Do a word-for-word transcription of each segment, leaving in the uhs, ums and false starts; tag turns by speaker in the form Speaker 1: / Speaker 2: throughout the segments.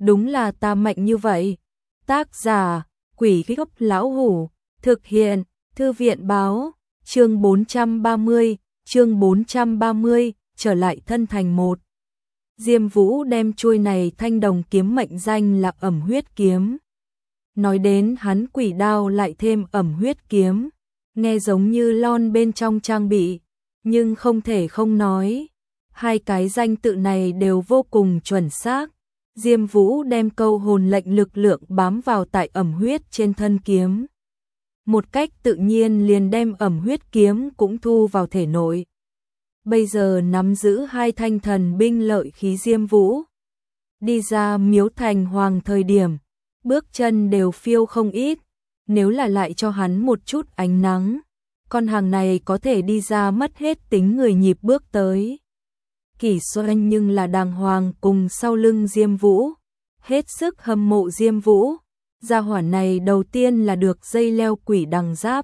Speaker 1: đúng là ta mạnh như vậy. Tác giả, Quỷ Gốc Lão Hủ, thực hiện, Thư viện báo, chương bốn trăm ba mươi, chương bốn trăm ba mươi, trở lại thân thành một. Diêm Vũ đem chuôi này thanh đồng kiếm mệnh danh là ẩm huyết kiếm. Nói đến hắn quỷ đao lại thêm ẩm huyết kiếm, nghe giống như lon bên trong trang bị, nhưng không thể không nói. Hai cái danh tự này đều vô cùng chuẩn xác. Diêm Vũ đem câu hồn lệnh lực lượng bám vào tại ẩm huyết trên thân kiếm. Một cách tự nhiên liền đem ẩm huyết kiếm cũng thu vào thể nội. Bây giờ nắm giữ hai thanh thần binh lợi khí Diêm Vũ. Đi ra miếu thành hoàng thời điểm, bước chân đều phiêu không ít. Nếu là lại cho hắn một chút ánh nắng, con hàng này có thể đi ra mất hết tính người nhịp bước tới. Kỷ Doanh nhưng là đàng hoàng cùng sau lưng Diêm Vũ, hết sức hâm mộ Diêm Vũ. Gia hỏa này đầu tiên là được dây leo quỷ đằng giáp,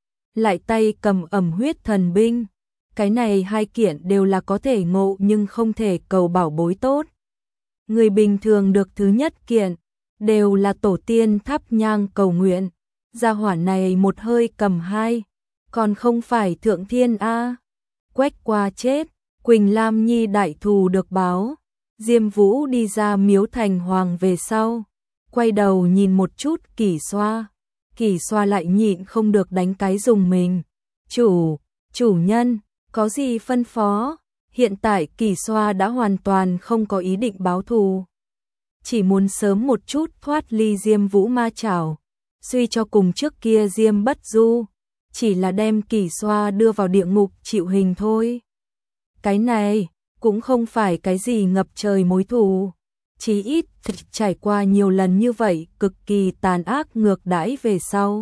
Speaker 1: lại tay cầm ẩm huyết thần binh. Cái này hai kiện đều là có thể ngộ nhưng không thể cầu bảo bối tốt. Người bình thường được thứ nhất kiện, đều là tổ tiên thắp nhang cầu nguyện. Gia hỏa này một hơi cầm hai, còn không phải thượng thiên a. Quách qua chết, Quỳnh Lam Nhi đại thù được báo. Diêm Vũ đi ra miếu thành hoàng về sau, quay đầu nhìn một chút Kỷ Xoa. Kỷ Xoa lại nhịn không được đánh cái dùng mình. Chủ, chủ nhân, có gì phân phó? Hiện tại Kỷ Xoa đã hoàn toàn không có ý định báo thù, chỉ muốn sớm một chút thoát ly Diêm Vũ ma chảo. Suy cho cùng trước kia Diêm Bất Du chỉ là đem Kỷ Xoa đưa vào địa ngục chịu hình thôi. Cái này cũng không phải cái gì ngập trời mối thù, chí ít trải qua nhiều lần như vậy cực kỳ tàn ác ngược đãi về sau,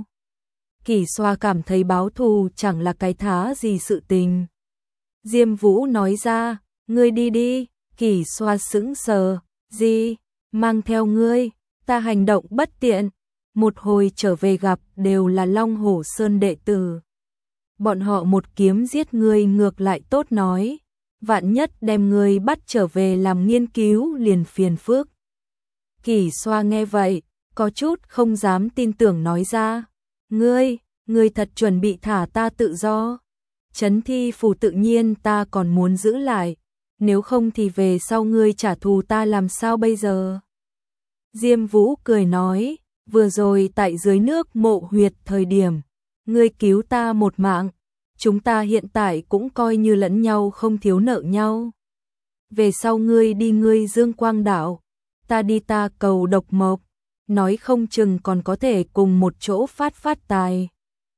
Speaker 1: Kỷ Xoa cảm thấy báo thù chẳng là cái thá gì sự tình. Diêm Vũ nói ra, ngươi đi đi. Kỷ Xoa sững sờ, gì, mang theo ngươi, ta hành động bất tiện. Một hồi trở về gặp đều là Long Hổ Sơn đệ tử, bọn họ một kiếm giết ngươi ngược lại tốt nói, vạn nhất đem ngươi bắt trở về làm nghiên cứu liền phiền phức. Kỷ Xoa nghe vậy, có chút không dám tin tưởng nói ra, ngươi, ngươi thật chuẩn bị thả ta tự do? Trấn thi phù tự nhiên ta còn muốn giữ lại, nếu không thì về sau ngươi trả thù ta làm sao bây giờ? Diêm Vũ cười nói, vừa rồi tại dưới nước mộ huyệt thời điểm, ngươi cứu ta một mạng, chúng ta hiện tại cũng coi như lẫn nhau không thiếu nợ nhau. Về sau ngươi đi ngươi Dương Quang Đảo, ta đi ta cầu Độc Mộc, nói không chừng còn có thể cùng một chỗ phát phát tài.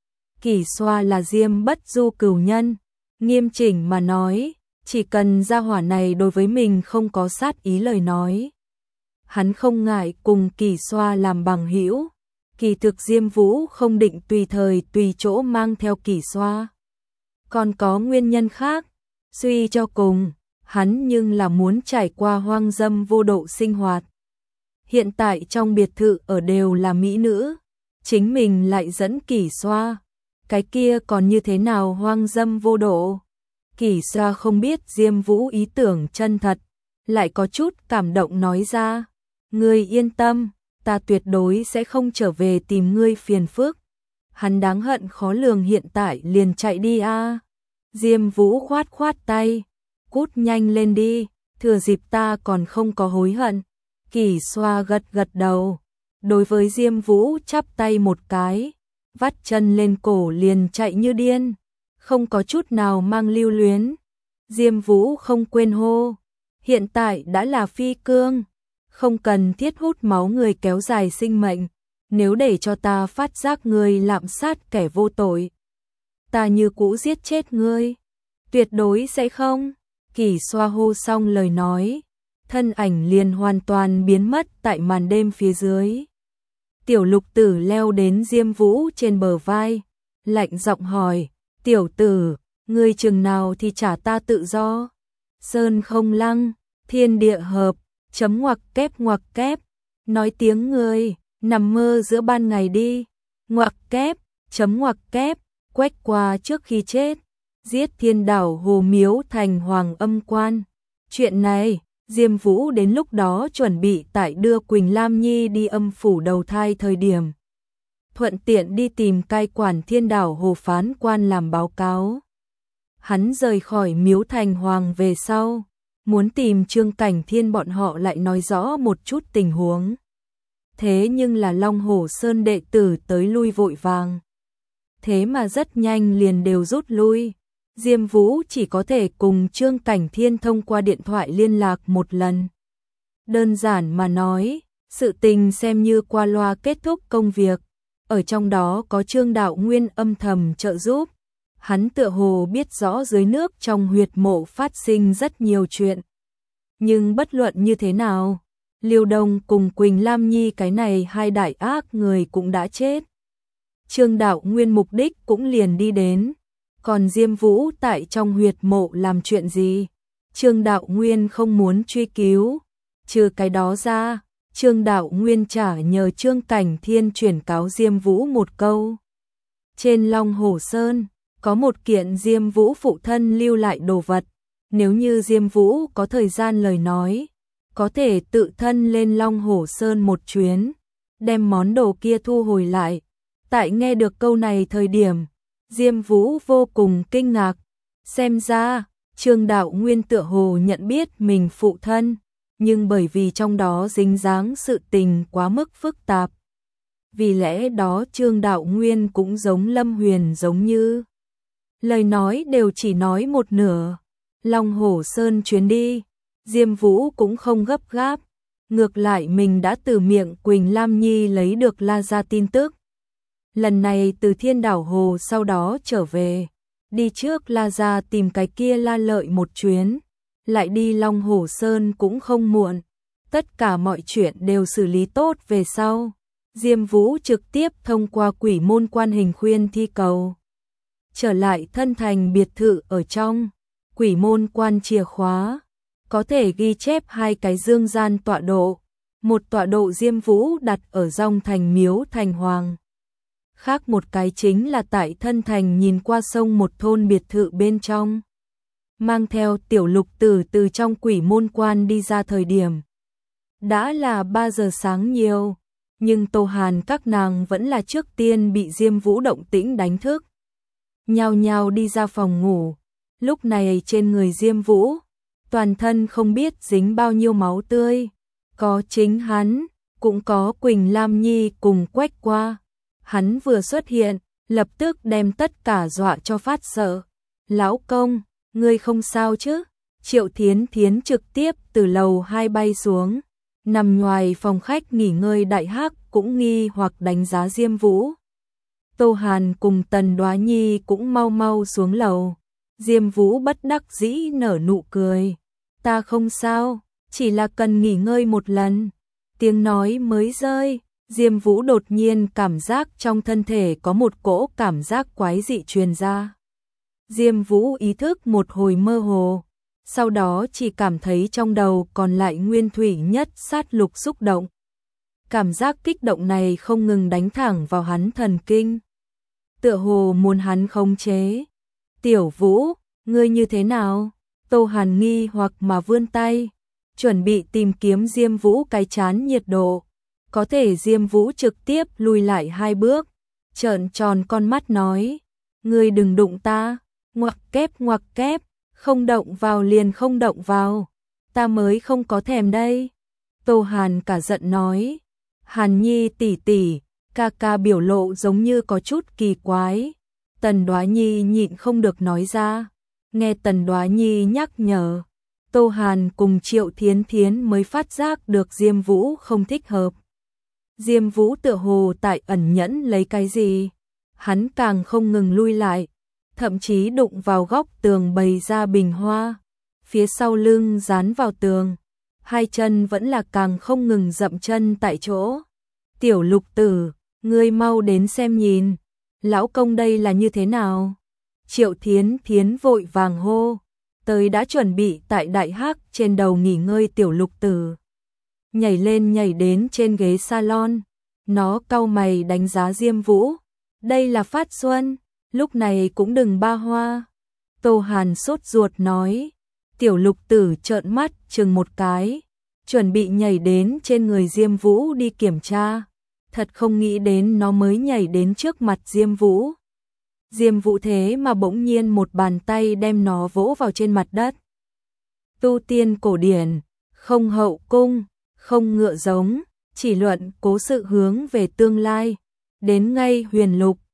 Speaker 1: Kỷ Xoa là Diêm Bất Du cửu nhân, nghiêm chỉnh mà nói, chỉ cần gia hỏa này đối với mình không có sát ý lời nói, hắn không ngại cùng Kỷ Xoa làm bằng hữu. Kỳ thực Diêm Vũ không định tùy thời tùy chỗ mang theo Kỷ Xoa, còn có nguyên nhân khác. Suy cho cùng, hắn nhưng là muốn trải qua hoang dâm vô độ sinh hoạt. Hiện tại trong biệt thự ở đều là mỹ nữ, chính mình lại dẫn Kỷ Xoa, cái kia còn như thế nào hoang dâm vô độ. Kỷ Xoa không biết Diêm Vũ ý tưởng chân thật, lại có chút cảm động nói ra, ngươi yên tâm, ta tuyệt đối sẽ không trở về tìm ngươi phiền phức. Hắn đáng hận khó lường hiện tại liền chạy đi a. À. Diêm Vũ khoát khoát tay, cút nhanh lên đi, thừa dịp ta còn không có hối hận. Kỷ Xoa gật gật đầu, đối với Diêm Vũ chắp tay một cái, vắt chân lên cổ liền chạy như điên, không có chút nào mang lưu luyến. Diêm Vũ không quên hô, hiện tại đã là phi cương, không cần thiết hút máu người kéo dài sinh mệnh, nếu để cho ta phát giác ngươi lạm sát kẻ vô tội, ta như cũ giết chết ngươi, tuyệt đối sẽ không. Kỷ Xoa hô xong lời nói, thân ảnh liền hoàn toàn biến mất tại màn đêm phía dưới. Tiểu Lục Tử leo đến Diêm Vũ trên bờ vai, lạnh giọng hỏi, tiểu tử, ngươi chừng nào thì trả ta tự do? Sơn không lăng, thiên địa hợp, chấm ngoặc kép ngoặc kép, nói tiếng ngươi, nằm mơ giữa ban ngày đi, ngoặc kép, chấm ngoặc kép. Quách qua trước khi chết, giết Thiên Đảo Hồ Miếu thành Hoàng Âm Quan. Chuyện này, Diêm Vũ đến lúc đó chuẩn bị tại đưa Quỳnh Lam Nhi đi âm phủ đầu thai thời điểm. Thuận tiện đi tìm cai quản Thiên Đảo Hồ phán quan làm báo cáo. Hắn rời khỏi Miếu Thành Hoàng về sau, muốn tìm Trương Cảnh Thiên bọn họ lại nói rõ một chút tình huống. Thế nhưng là Long Hổ Sơn đệ tử tới lui vội vàng. Thế mà rất nhanh liền đều rút lui. Diêm Vũ chỉ có thể cùng Trương Cảnh Thiên thông qua điện thoại liên lạc một lần. Đơn giản mà nói, sự tình xem như qua loa kết thúc công việc. Ở trong đó có Trương Đạo Nguyên âm thầm trợ giúp. Hắn tựa hồ biết rõ dưới nước trong huyệt mộ phát sinh rất nhiều chuyện. Nhưng bất luận như thế nào, Liêu Đông cùng Quỳnh Lam Nhi cái này hai đại ác người cũng đã chết. Trương Đạo Nguyên mục đích cũng liền đi đến. Còn Diêm Vũ tại trong huyệt mộ làm chuyện gì? Trương Đạo Nguyên không muốn truy cứu. Trừ cái đó ra, Trương Đạo Nguyên trả nhờ Trương Cảnh Thiên chuyển cáo Diêm Vũ một câu. Trên Long Hổ Sơn, có một kiện Diêm Vũ phụ thân lưu lại đồ vật. Nếu như Diêm Vũ có thời gian lời nói, có thể tự thân lên Long Hổ Sơn một chuyến, đem món đồ kia thu hồi lại. Tại nghe được câu này thời điểm, Diêm Vũ vô cùng kinh ngạc. Xem ra, Trương Đạo Nguyên tựa hồ nhận biết mình phụ thân, nhưng bởi vì trong đó dính dáng sự tình quá mức phức tạp. Vì lẽ đó Trương Đạo Nguyên cũng giống Lâm Huyền giống như. Lời nói đều chỉ nói một nửa. Long Hổ Sơn chuyến đi, Diêm Vũ cũng không gấp gáp. Ngược lại mình đã từ miệng Quỳnh Lam Nhi lấy được La Gia tin tức. Lần này từ Thiên Đảo Hồ sau đó trở về, đi trước La Gia tìm cái kia La Lợi một chuyến, lại đi Long Hổ Sơn cũng không muộn. Tất cả mọi chuyện đều xử lý tốt về sau. Diêm Vũ trực tiếp thông qua quỷ môn quan hình khuyên thi cầu. Trở lại thân thành biệt thự ở trong, quỷ môn quan chìa khóa, có thể ghi chép hai cái dương gian tọa độ. Một tọa độ Diêm Vũ đặt ở Dòng Thành Miếu Thành Hoàng. Khác một cái chính là tại thân thành nhìn qua sông một thôn biệt thự bên trong. Mang theo Tiểu Lục Tử từ trong quỷ môn quan đi ra thời điểm. Đã là ba giờ sáng nhiều, nhưng Tô Hàn các nàng vẫn là trước tiên bị Diêm Vũ động tĩnh đánh thức. Nhao nhao đi ra phòng ngủ, lúc này trên người Diêm Vũ, toàn thân không biết dính bao nhiêu máu tươi. Có chính hắn, cũng có Quỳnh Lam Nhi cùng Quách Qua. Hắn vừa xuất hiện, lập tức đem tất cả dọa cho phát sợ. Lão công, ngươi không sao chứ? Triệu Thiến Thiến trực tiếp từ lầu hai bay xuống, nằm ngoài phòng khách nghỉ ngơi Đại Hắc cũng nghi hoặc đánh giá Diêm Vũ. Tô Hàn cùng Tần Đoá Nhi cũng mau mau xuống lầu. Diêm Vũ bất đắc dĩ nở nụ cười. Ta không sao, chỉ là cần nghỉ ngơi một lần. Tiếng nói mới rơi, Diêm Vũ đột nhiên cảm giác trong thân thể có một cỗ cảm giác quái dị truyền ra. Diêm Vũ ý thức một hồi mơ hồ, sau đó chỉ cảm thấy trong đầu còn lại nguyên thủy nhất sát lục xúc động. Cảm giác kích động này không ngừng đánh thẳng vào hắn thần kinh, tựa hồ muốn hắn khống chế. Tiểu Vũ, ngươi như thế nào? Tô Hàn nghi hoặc mà vươn tay, chuẩn bị tìm kiếm Diêm Vũ cái chán nhiệt độ. Có thể Diêm Vũ trực tiếp lùi lại hai bước, trợn tròn con mắt nói, ngươi đừng đụng ta, ngoặc kép ngoặc kép, không động vào liền không động vào, ta mới không có thèm đây. Tô Hàn cả giận nói, Hàn Nhi tỷ tỷ, ca ca biểu lộ giống như có chút kỳ quái. Tần Đoá Nhi nhịn không được nói ra, nghe Tần Đoá Nhi nhắc nhở, Tô Hàn cùng Triệu Thiến Thiến mới phát giác được Diêm Vũ không thích hợp. Diêm Vũ tựa hồ tại ẩn nhẫn lấy cái gì, hắn càng không ngừng lui lại, thậm chí đụng vào góc tường bày ra bình hoa, phía sau lưng dán vào tường, hai chân vẫn là càng không ngừng dậm chân tại chỗ. Tiểu Lục Tử, ngươi mau đến xem nhìn, lão công đây là như thế nào? Triệu Thiến Thiến vội vàng hô, tới đã chuẩn bị tại Đại Hắc trên đầu nghỉ ngơi Tiểu Lục Tử. Nhảy lên nhảy đến trên ghế salon, nó cau mày đánh giá Diêm Vũ. Đây là Phát Xuân, lúc này cũng đừng ba hoa. Tô Hàn sốt ruột nói, Tiểu Lục Tử trợn mắt chừng một cái, chuẩn bị nhảy đến trên người Diêm Vũ đi kiểm tra, thật không nghĩ đến nó mới nhảy đến trước mặt Diêm Vũ. Diêm Vũ thế mà bỗng nhiên một bàn tay đem nó vỗ vào trên mặt đất. Tu tiên cổ điển, không hậu cung, không ngựa giống, chỉ luận cố sự hướng về tương lai, đến ngay huyền lục,